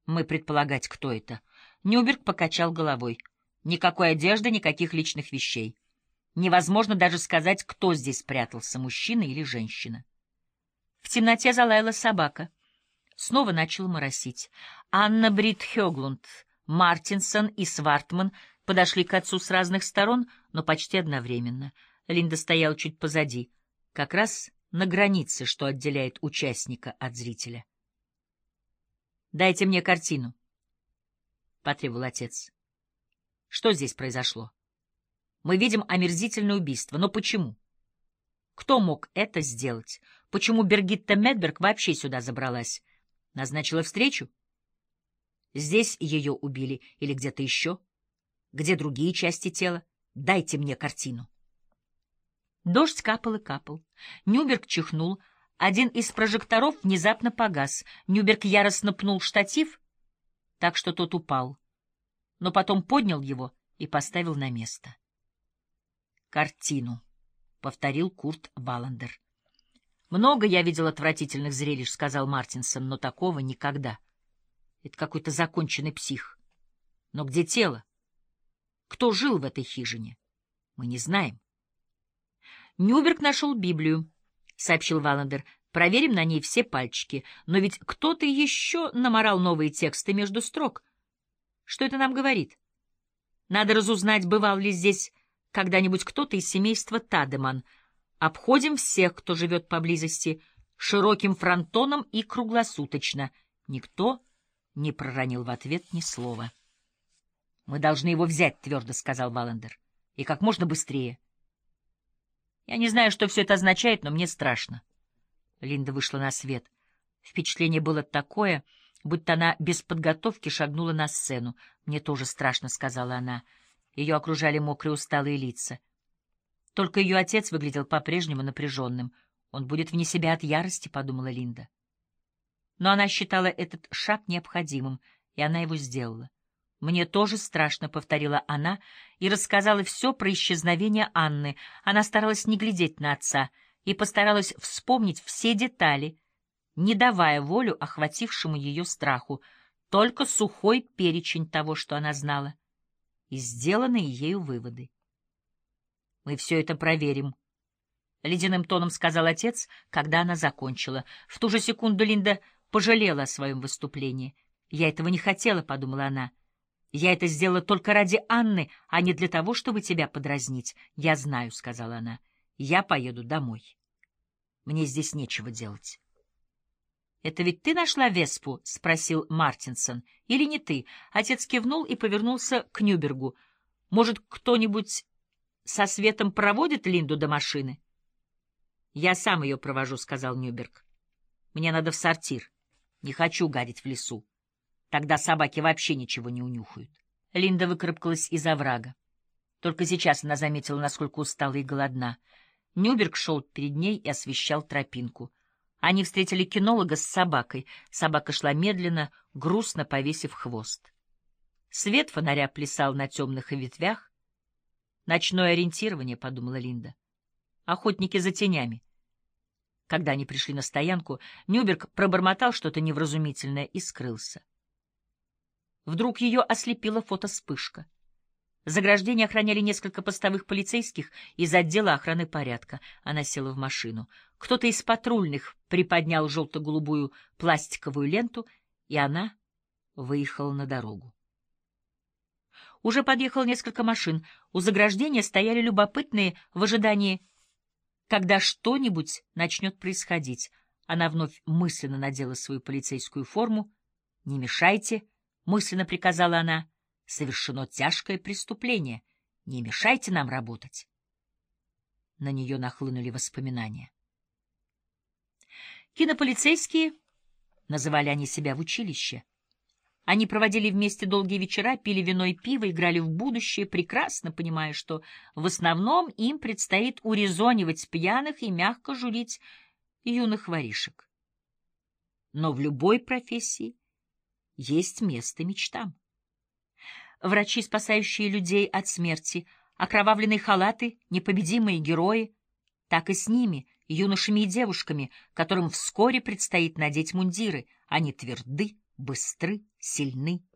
Мы предполагать, кто это. Нюберг покачал головой. Никакой одежды, никаких личных вещей. Невозможно даже сказать, кто здесь спрятался, мужчина или женщина. В темноте залаяла собака. Снова начал моросить. Анна Брит Хёглунд, Мартинсон и Свартман подошли к отцу с разных сторон, но почти одновременно. Линда стояла чуть позади, как раз на границе, что отделяет участника от зрителя. «Дайте мне картину», — потребовал отец. «Что здесь произошло? Мы видим омерзительное убийство, но почему? Кто мог это сделать? Почему Бергитта Медберг вообще сюда забралась? Назначила встречу? Здесь ее убили или где-то еще? Где другие части тела? Дайте мне картину». Дождь капал и капал. Нюберг чихнул. Один из прожекторов внезапно погас. Нюберг яростно пнул штатив, так что тот упал, но потом поднял его и поставил на место. «Картину», — повторил Курт Валландер. «Много я видел отвратительных зрелищ», — сказал Мартинсон, — «но такого никогда. Это какой-то законченный псих. Но где тело? Кто жил в этой хижине? Мы не знаем». «Нюберг нашел Библию», — сообщил Валландер. «Проверим на ней все пальчики. Но ведь кто-то еще наморал новые тексты между строк. Что это нам говорит? Надо разузнать, бывал ли здесь когда-нибудь кто-то из семейства Тадеман. Обходим всех, кто живет поблизости, широким фронтоном и круглосуточно». Никто не проронил в ответ ни слова. «Мы должны его взять», — твердо сказал Валландер. «И как можно быстрее». «Я не знаю, что все это означает, но мне страшно». Линда вышла на свет. Впечатление было такое, будто она без подготовки шагнула на сцену. «Мне тоже страшно», — сказала она. Ее окружали мокрые усталые лица. Только ее отец выглядел по-прежнему напряженным. «Он будет вне себя от ярости», — подумала Линда. Но она считала этот шаг необходимым, и она его сделала. «Мне тоже страшно», — повторила она и рассказала все про исчезновение Анны. Она старалась не глядеть на отца и постаралась вспомнить все детали, не давая волю охватившему ее страху, только сухой перечень того, что она знала, и сделанные ею выводы. «Мы все это проверим», — ледяным тоном сказал отец, когда она закончила. В ту же секунду Линда пожалела о своем выступлении. «Я этого не хотела», — подумала она. «Я это сделала только ради Анны, а не для того, чтобы тебя подразнить. Я знаю», — сказала она. «Я поеду домой. Мне здесь нечего делать». «Это ведь ты нашла Веспу?» — спросил Мартинсон. «Или не ты?» Отец кивнул и повернулся к Нюбергу. «Может, кто-нибудь со светом проводит Линду до машины?» «Я сам ее провожу», — сказал Нюберг. «Мне надо в сортир. Не хочу гадить в лесу. Тогда собаки вообще ничего не унюхают». Линда выкарабкалась из оврага. Только сейчас она заметила, насколько устала и голодна. Нюберг шел перед ней и освещал тропинку. Они встретили кинолога с собакой. Собака шла медленно, грустно повесив хвост. Свет фонаря плясал на темных ветвях. «Ночное ориентирование», — подумала Линда. «Охотники за тенями». Когда они пришли на стоянку, Нюберг пробормотал что-то невразумительное и скрылся. Вдруг ее ослепила фотоспышка. Заграждение охраняли несколько постовых полицейских из отдела охраны порядка. Она села в машину. Кто-то из патрульных приподнял желто-голубую пластиковую ленту, и она выехала на дорогу. Уже подъехало несколько машин. У заграждения стояли любопытные в ожидании, когда что-нибудь начнет происходить. Она вновь мысленно надела свою полицейскую форму. «Не мешайте», — мысленно приказала она. «Совершено тяжкое преступление. Не мешайте нам работать». На нее нахлынули воспоминания. Кинополицейские, называли они себя в училище. Они проводили вместе долгие вечера, пили вино и пиво, играли в будущее, прекрасно понимая, что в основном им предстоит урезонивать пьяных и мягко журить юных воришек. Но в любой профессии есть место мечтам. Врачи, спасающие людей от смерти, окровавленные халаты, непобедимые герои, так и с ними, юношами и девушками, которым вскоре предстоит надеть мундиры. Они тверды, быстры, сильны